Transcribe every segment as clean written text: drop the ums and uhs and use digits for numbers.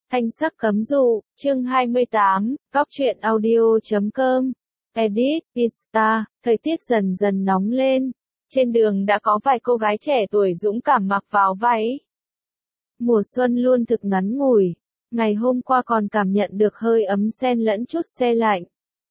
Thanh sắc cấm dụ, chương 28, góc truyện audio.com. Edit, Insta, thời tiết dần dần nóng lên. Trên đường đã có vài cô gái trẻ tuổi dũng cảm mặc vào váy. Mùa xuân luôn thực ngắn ngủi. Ngày hôm qua còn cảm nhận được hơi ấm xen lẫn chút se lạnh.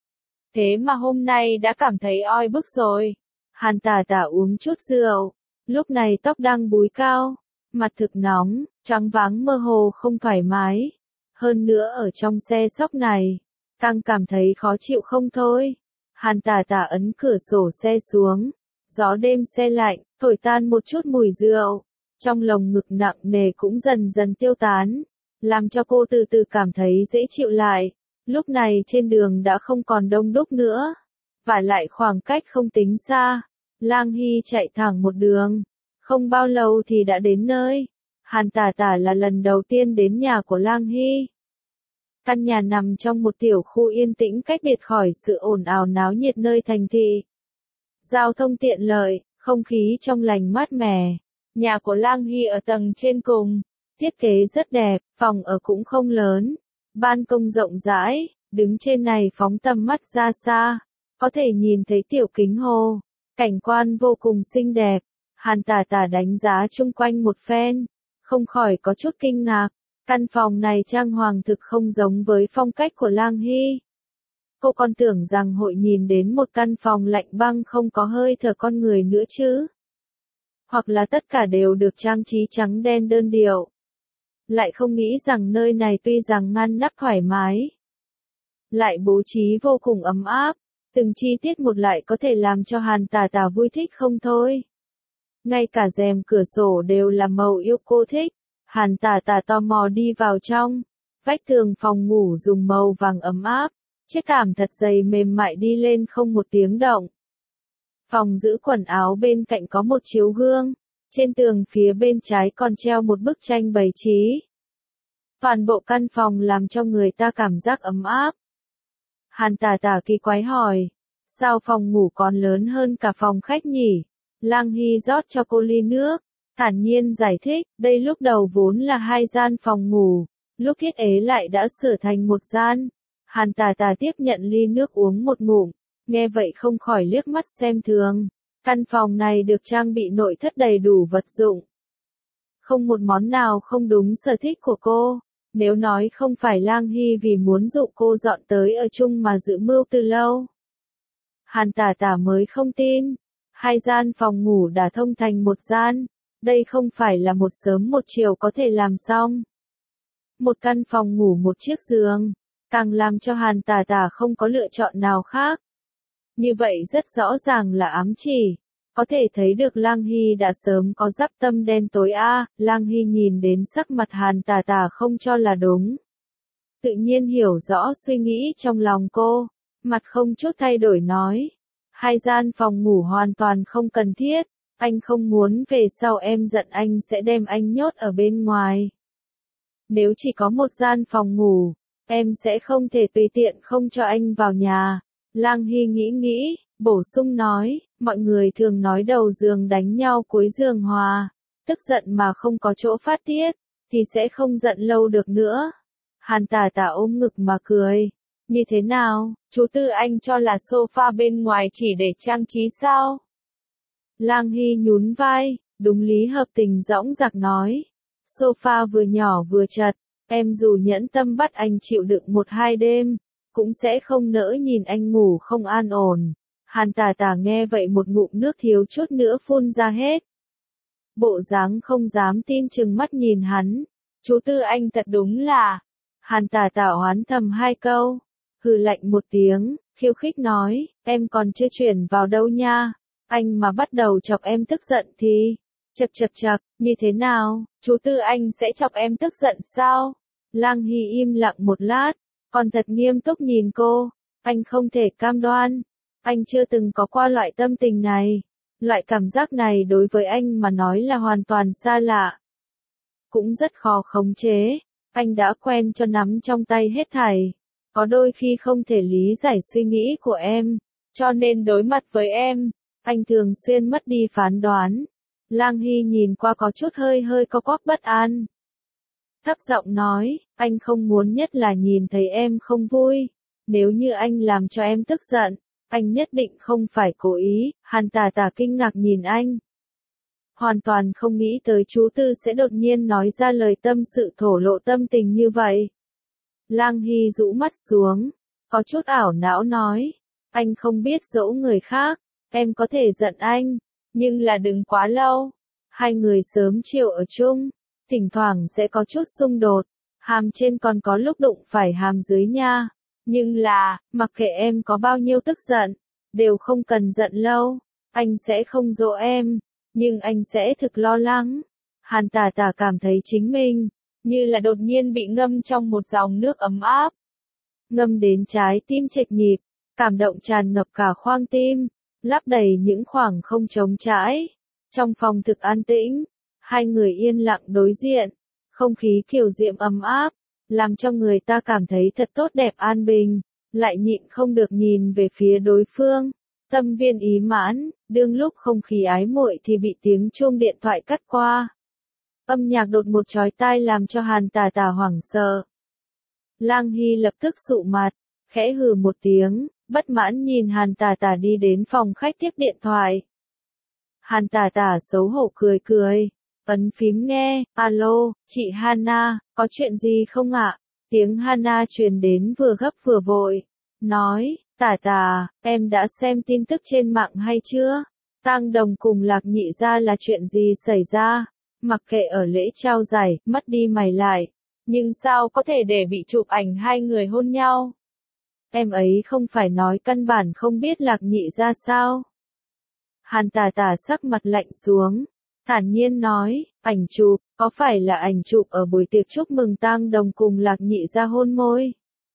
Thế mà hôm nay đã cảm thấy oi bức rồi. Hàn Tả Tả uống chút rượu. Lúc này tóc đang búi cao. Mặt thực nóng, choáng váng mơ hồ không thoải mái. Hơn nữa ở trong xe sóc này, càng cảm thấy khó chịu không thôi. Hàn Tả Tả ấn cửa sổ xe xuống. Gió đêm se lạnh, thổi tan một chút mùi rượu. Trong lồng ngực nặng nề cũng dần dần tiêu tán. Làm cho cô từ từ cảm thấy dễ chịu lại. Lúc này trên đường đã không còn đông đúc nữa. Và lại khoảng cách không tính xa. Lang Hy chạy thẳng một đường. Không bao lâu thì đã đến nơi. Hàn Tả Tả là lần đầu tiên đến nhà của Lang Hy. Căn nhà nằm trong một tiểu khu yên tĩnh cách biệt khỏi sự ồn ào náo nhiệt nơi thành thị. Giao thông tiện lợi, không khí trong lành mát mẻ. Nhà của Lang Hy ở tầng trên cùng. Thiết kế rất đẹp, phòng ở cũng không lớn. Ban công rộng rãi, đứng trên này phóng tầm mắt ra xa. Có thể nhìn thấy tiểu kính hồ. Cảnh quan vô cùng xinh đẹp. Hàn Tả Tả đánh giá chung quanh một phen, không khỏi có chút kinh ngạc. Căn phòng này trang hoàng thực không giống với phong cách của Lang Hy. Cô còn tưởng rằng hội nhìn đến một căn phòng lạnh băng không có hơi thở con người nữa chứ. Hoặc là tất cả đều được trang trí trắng đen đơn điệu. Lại không nghĩ rằng nơi này tuy rằng ngăn nắp thoải mái, lại bố trí vô cùng ấm áp. Từng chi tiết một lại có thể làm cho Hàn Tả Tả vui thích không thôi. Ngay cả rèm cửa sổ đều là màu yêu cô thích. Hàn Tả Tả tò mò đi vào trong. Vách tường phòng ngủ dùng màu vàng ấm áp. Chiếc thảm thật dày mềm mại đi lên không một tiếng động. Phòng giữ quần áo bên cạnh có một chiếu gương. Trên tường phía bên trái còn treo một bức tranh bày trí. Toàn bộ căn phòng làm cho người ta cảm giác ấm áp. Hàn Tả Tả kỳ quái hỏi. Sao phòng ngủ còn lớn hơn cả phòng khách nhỉ? Lang Hy rót cho cô ly nước. Thản nhiên giải thích, đây lúc đầu vốn là 2 gian phòng ngủ. Lúc thiết kế lại đã sửa thành 1 gian. Hàn Tả Tả tiếp nhận ly nước uống một ngụm. Nghe vậy không khỏi liếc mắt xem thường. Căn phòng này được trang bị nội thất đầy đủ vật dụng. Không một món nào không đúng sở thích của cô. Nếu nói không phải Lang Hy vì muốn dụ cô dọn tới ở chung mà dự mưu từ lâu, Hàn Tả Tả mới không tin. 2 gian phòng ngủ đã thông thành 1 gian. Đây không phải là một sớm một chiều có thể làm xong. Một căn phòng ngủ một chiếc giường, càng làm cho Hàn Tả Tả không có lựa chọn nào khác. Như vậy rất rõ ràng là ám chỉ. Có thể thấy được Lang Hy đã sớm có dắp tâm đen tối a. Lang Hy nhìn đến sắc mặt Hàn Tả Tả không cho là đúng. Tự nhiên hiểu rõ suy nghĩ trong lòng cô. Mặt không chút thay đổi nói. 2 gian phòng ngủ hoàn toàn không cần thiết. Anh không muốn về sau em giận anh sẽ đem anh nhốt ở bên ngoài. Nếu chỉ có 1 gian phòng ngủ, em sẽ không thể tùy tiện không cho anh vào nhà. Lang Hy nghĩ, bổ sung nói, mọi người thường nói đầu giường đánh nhau cuối giường hòa. Tức giận mà không có chỗ phát tiết, thì sẽ không giận lâu được nữa. Hàn Tả Tả ôm ngực mà cười. Như thế nào, chú Tư Anh cho là sofa bên ngoài chỉ để trang trí sao? Lang Hy nhún vai, đúng lý hợp tình dõng dạc nói. Sofa vừa nhỏ vừa chật, em dù nhẫn tâm bắt anh chịu đựng 1-2 đêm, cũng sẽ không nỡ nhìn anh ngủ không an ổn. Hàn Tả Tả nghe vậy một ngụm nước thiếu chút nữa phun ra hết. Bộ dáng không dám tin trừng mắt nhìn hắn. Chú Tư Anh thật đúng là. Hàn Tả Tả oán thầm 2 câu. Hừ lạnh một tiếng, khiêu khích nói, em còn chưa chuyển vào đâu nha. Anh mà bắt đầu chọc em tức giận thì. Chậc, như thế nào, chú Tư Anh sẽ chọc em tức giận sao? Lang Hy im lặng một lát, còn thật nghiêm túc nhìn cô. Anh không thể cam đoan. Anh chưa từng có qua loại tâm tình này. Loại cảm giác này đối với anh mà nói là hoàn toàn xa lạ. Cũng rất khó khống chế. Anh đã quen cho nắm trong tay hết thảy. Có đôi khi không thể lý giải suy nghĩ của em. Cho nên đối mặt với em, anh thường xuyên mất đi phán đoán. Lang Hy nhìn qua có chút hơi có quắc bất an. thấp giọng nói, anh không muốn nhất là nhìn thấy em không vui. Nếu như anh làm cho em tức giận, anh nhất định không phải cố ý. Hàn Tà Tà kinh ngạc nhìn anh. Hoàn toàn không nghĩ tới chú Tư sẽ đột nhiên nói ra lời tâm sự thổ lộ tâm tình như vậy. Lang Hy rũ mắt xuống, có chút ảo não nói, anh không biết dỗ người khác, em có thể giận anh, nhưng là đừng quá lâu. Hai người sớm chiều ở chung, thỉnh thoảng sẽ có chút xung đột, hàm trên còn có lúc đụng phải hàm dưới nha. Nhưng là, mặc kệ em có bao nhiêu tức giận, đều không cần giận lâu, anh sẽ không dỗ em, nhưng anh sẽ thực lo lắng. Hàn Tà Tà cảm thấy chính mình, như là đột nhiên bị ngâm trong một dòng nước ấm áp. Ngâm đến trái tim chệch nhịp, cảm động tràn ngập cả khoang tim, lấp đầy những khoảng không trống trải. Trong phòng thực an tĩnh, hai người yên lặng đối diện, không khí kiều diễm ấm áp, làm cho người ta cảm thấy thật tốt đẹp an bình, lại nhịn không được nhìn về phía đối phương. Tâm viên ý mãn, đương lúc không khí ái muội thì bị tiếng chuông điện thoại cắt qua. Âm nhạc đột một chói tai làm cho Hàn Tà Tà hoảng sợ. Lang Hy lập tức sụ mặt, khẽ hừ một tiếng, bất mãn nhìn Hàn Tà Tà đi đến phòng khách tiếp điện thoại. Hàn Tà Tà xấu hổ cười cười, ấn phím nghe, alo, chị Hana, có chuyện gì không ạ? Tiếng Hana truyền đến vừa gấp vừa vội, nói, Tà Tà, em đã xem tin tức trên mạng hay chưa? Tang Đồng cùng Lạc Nhị gia là chuyện gì xảy ra? Mặc kệ ở lễ trao giải, mất đi mày lại, nhưng sao có thể để bị chụp ảnh hai người hôn nhau? Em ấy không phải nói căn bản không biết Lạc Nhị gia sao? Hàn Tà Tà sắc mặt lạnh xuống, thản nhiên nói, ảnh chụp, có phải là ảnh chụp ở buổi tiệc chúc mừng Tang Đồng cùng Lạc Nhị gia hôn môi?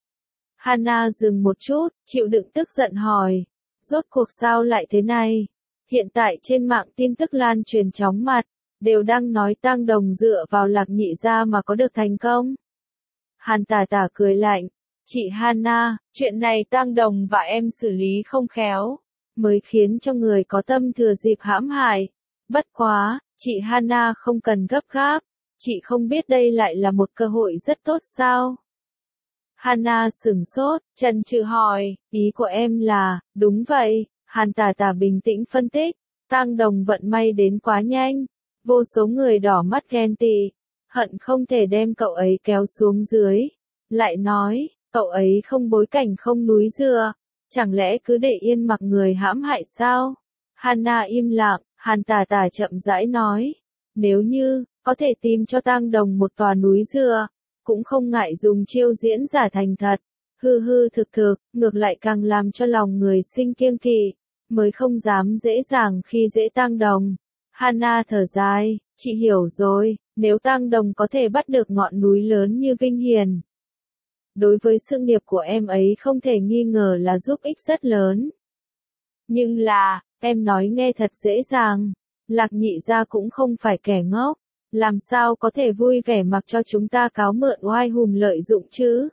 Hana dừng một chút, chịu đựng tức giận hỏi, rốt cuộc sao lại thế này? Hiện tại trên mạng tin tức lan truyền chóng mặt, đều đang nói Tang Đồng dựa vào Lạc Nhị gia mà có được thành công. Hàn Tà Tà cười lạnh, chị Hana, chuyện này Tang Đồng và em xử lý không khéo, mới khiến cho người có tâm thừa dịp hãm hại. Bất quá, chị Hana không cần gấp gáp, chị không biết đây lại là một cơ hội rất tốt sao? Hana sửng sốt, chần chừ hỏi, ý của em là, đúng vậy. Hàn Tà Tà bình tĩnh phân tích, Tang Đồng vận may đến quá nhanh, vô số người đỏ mắt ghen tị, hận không thể đem cậu ấy kéo xuống dưới. Lại nói, cậu ấy không bối cảnh không núi dựa, chẳng lẽ cứ để yên mặc người hãm hại sao? Hana im lặng, Hàn Tà Tà chậm rãi nói, nếu như có thể tìm cho Tang Đồng một tòa núi dựa, cũng không ngại dùng chiêu diễn giả thành thật, hư hư thực thực, ngược lại càng làm cho lòng người sinh kiêng kỵ, mới không dám dễ dàng khi dễ Tang Đồng. Hana thở dài, chị hiểu rồi, nếu Tang Đồng có thể bắt được ngọn núi lớn như Vinh Hiền, đối với sự nghiệp của em ấy không thể nghi ngờ là giúp ích rất lớn. Nhưng là, em nói nghe thật dễ dàng, Lạc Nhị gia cũng không phải kẻ ngốc, làm sao có thể vui vẻ mặc cho chúng ta cáo mượn oai hùng lợi dụng chứ?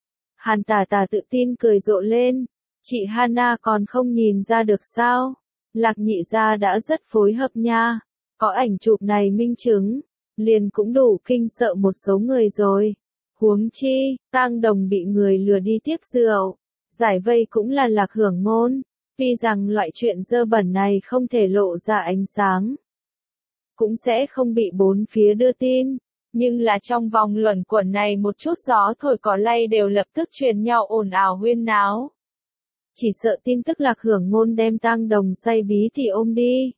Hàn Tà Tà tự tin cười rộ lên, chị Hana còn không nhìn ra được sao? Lạc Nhị gia đã rất phối hợp nha, có ảnh chụp này minh chứng, liền cũng đủ kinh sợ một số người rồi. Huống chi, Tang Đồng bị người lừa đi tiếp rượu, giải vây cũng là Lạc Hưởng Ngôn, tuy rằng loại chuyện dơ bẩn này không thể lộ ra ánh sáng, cũng sẽ không bị bốn phía đưa tin, nhưng là trong vòng luẩn quẩn này một chút gió thổi cỏ lay đều lập tức truyền nhau ồn ào huyên náo. Chỉ sợ tin tức Lạc Hưởng Ngôn đem Tang Đồng say bí thì ôm đi.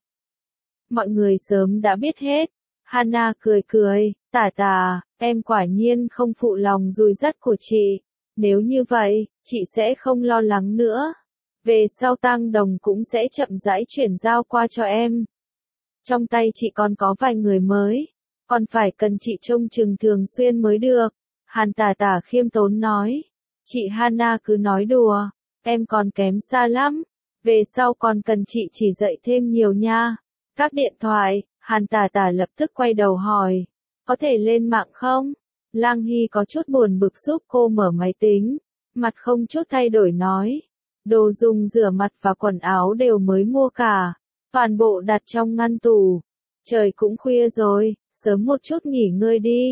Mọi người sớm đã biết hết. Hana cười cười, Tà Tà, em quả nhiên không phụ lòng dùi dắt của chị. Nếu như vậy, chị sẽ không lo lắng nữa. Về sau Tang Đồng cũng sẽ chậm rãi chuyển giao qua cho em. Trong tay chị còn có vài người mới, còn phải cần chị trông chừng thường xuyên mới được. Hàn Tà Tà khiêm tốn nói. Chị Hana cứ nói đùa, em còn kém xa lắm. Về sau còn cần chị chỉ dạy thêm nhiều nha. Các điện thoại, Hàn Tà Tà lập tức quay đầu hỏi, có thể lên mạng không? Lang Hy có chút buồn bực giúp cô mở máy tính, mặt không chút thay đổi nói, đồ dùng rửa mặt và quần áo đều mới mua cả, toàn bộ đặt trong ngăn tủ. Trời cũng khuya rồi, sớm một chút nghỉ ngơi đi.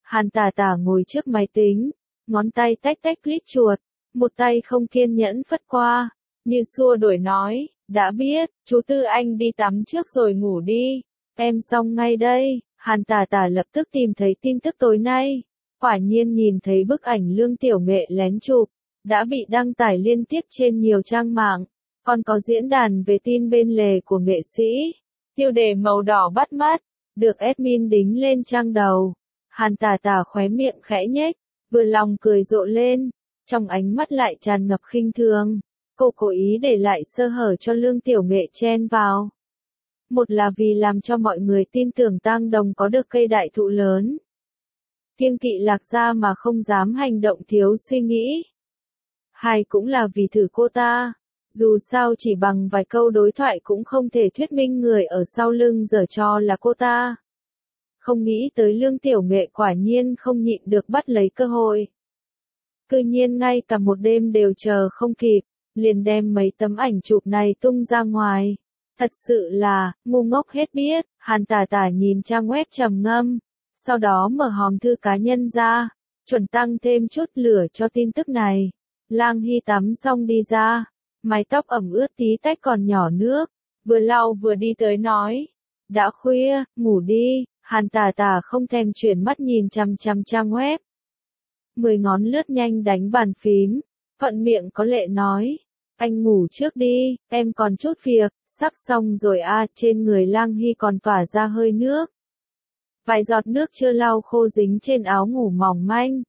Hàn Tả Tả ngồi trước máy tính, ngón tay tách tách click chuột, một tay không kiên nhẫn phất qua, như xua đuổi nói, đã biết, chú Tư anh đi tắm trước rồi ngủ đi, em xong ngay đây. Hàn Tả Tả lập tức tìm thấy tin tức tối nay, quả nhiên nhìn thấy bức ảnh Lương Tiểu Nghệ lén chụp, đã bị đăng tải liên tiếp trên nhiều trang mạng, còn có diễn đàn về tin bên lề của nghệ sĩ. Tiêu đề màu đỏ bắt mắt, được admin đính lên trang đầu. Hàn Tả Tả khóe miệng khẽ nhếch, vừa lòng cười rộ lên, trong ánh mắt lại tràn ngập khinh thường. Cô cố ý để lại sơ hở cho Lương Tiểu Nghệ chen vào. Một là vì làm cho mọi người tin tưởng Tang Đồng có được cây đại thụ lớn. Kiêng kỵ Lạc Gia mà không dám hành động thiếu suy nghĩ. Hai cũng là vì thử cô ta. Dù sao chỉ bằng vài câu đối thoại cũng không thể thuyết minh người ở sau lưng giở trò là cô ta. Không nghĩ tới Lương Tiểu Nghệ quả nhiên không nhịn được bắt lấy cơ hội. Cư nhiên ngay cả một đêm đều chờ không kịp, liền đem mấy tấm ảnh chụp này tung ra ngoài. Thật sự là, ngu ngốc hết biết. Hàn Tả Tả nhìn trang web trầm ngâm, sau đó mở hòm thư cá nhân ra, chuẩn tăng thêm chút lửa cho tin tức này. Lang Hy tắm xong đi ra, mái tóc ẩm ướt tí tách còn nhỏ nước, vừa lau vừa đi tới nói, đã khuya, ngủ đi. Hàn Tả Tả không thèm chuyển mắt nhìn chằm chằm trang web. 10 ngón lướt nhanh đánh bàn phím, thuận miệng có lệ nói, anh ngủ trước đi, em còn chút việc. Sắp xong rồi à, trên người Lang Hy còn tỏa ra hơi nước. Vài giọt nước chưa lau khô dính trên áo ngủ mỏng manh.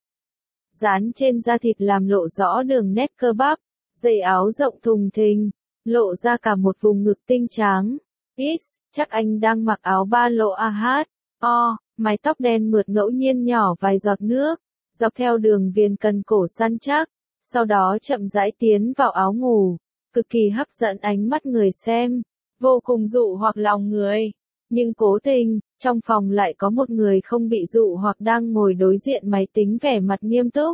Dán trên da thịt làm lộ rõ đường nét cơ bắp, dây áo rộng thùng thình, lộ ra cả một vùng ngực tinh trắng. Chắc anh đang mặc áo ba lỗ AH. Mái tóc đen mượt ngẫu nhiên nhỏ vài giọt nước, dọc theo đường viền cần cổ săn chắc, sau đó chậm rãi tiến vào áo ngủ. Cực kỳ hấp dẫn ánh mắt người xem, vô cùng dụ hoặc lòng người. Nhưng cố tình, trong phòng lại có một người không bị dụ hoặc đang ngồi đối diện máy tính vẻ mặt nghiêm túc.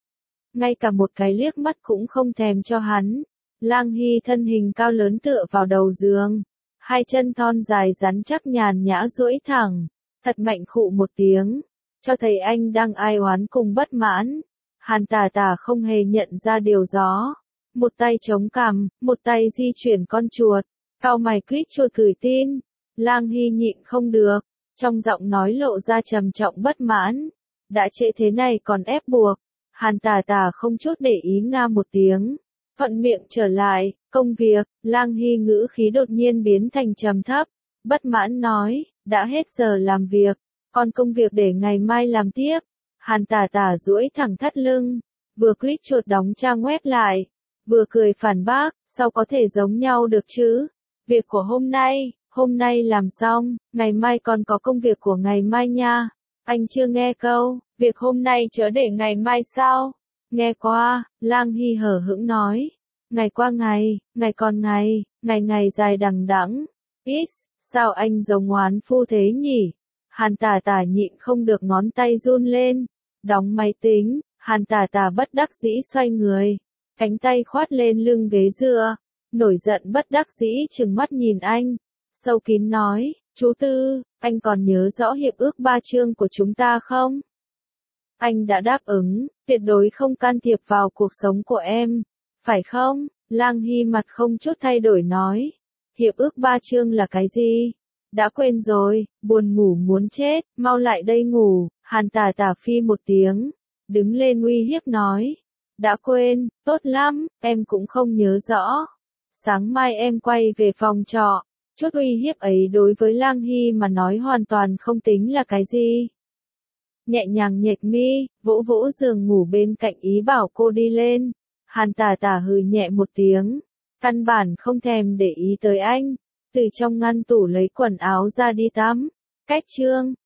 Ngay cả một cái liếc mắt cũng không thèm cho hắn. Lang Hy thân hình cao lớn tựa vào đầu giường, hai chân thon dài rắn chắc nhàn nhã duỗi thẳng, thật mạnh khụ một tiếng, cho thấy anh đang ai oán cùng bất mãn. Hàn Tả Tả không hề nhận ra điều đó. Một tay chống cằm, một tay di chuyển con chuột, cau mày click chuột gửi tin. Lang Hy nhịn không được, trong giọng nói lộ ra trầm trọng bất mãn. Đã trễ thế này còn ép buộc. Hàn Tả Tả không chút để ý nga một tiếng, thuận miệng trở lại, công việc. Lang Hy ngữ khí đột nhiên biến thành trầm thấp, bất mãn nói, đã hết giờ làm việc, còn công việc để ngày mai làm tiếp. Hàn Tả Tả duỗi thẳng thắt lưng, vừa click chuột đóng trang web lại, vừa cười phản bác, sao có thể giống nhau được chứ? Việc của hôm nay làm xong, ngày mai còn có công việc của ngày mai nha. Anh chưa nghe câu, việc hôm nay chớ để ngày mai sao? Nghe qua, Lang Hy hở hững nói. Ngày qua ngày, ngày còn ngày, ngày dài đằng đẵng. Sao anh giống oán phu thế nhỉ? Hàn Tả Tả nhịn không được ngón tay run lên. Đóng máy tính, Hàn Tả Tả bất đắc dĩ xoay người, cánh tay khoát lên lưng ghế dựa, nổi giận bất đắc dĩ trừng mắt nhìn anh, sâu kín nói, chú Tư, anh còn nhớ rõ hiệp ước 3 chương của chúng ta không? Anh đã đáp ứng, tuyệt đối không can thiệp vào cuộc sống của em, phải không? Lang Hy mặt không chút thay đổi nói, hiệp ước 3 chương là cái gì? Đã quên rồi, buồn ngủ muốn chết, mau lại đây ngủ. Hàn Tả Tả phi một tiếng, đứng lên uy hiếp nói, đã quên, tốt lắm, em cũng không nhớ rõ. Sáng mai em quay về phòng trọ. Chút uy hiếp ấy đối với Lang Hy mà nói hoàn toàn không tính là cái gì. Nhẹ nhàng nhếch mi, vỗ vỗ giường ngủ bên cạnh ý bảo cô đi lên. Hàn Tả Tả hừ nhẹ một tiếng, căn bản không thèm để ý tới anh, từ trong ngăn tủ lấy quần áo ra đi tắm. Cách chương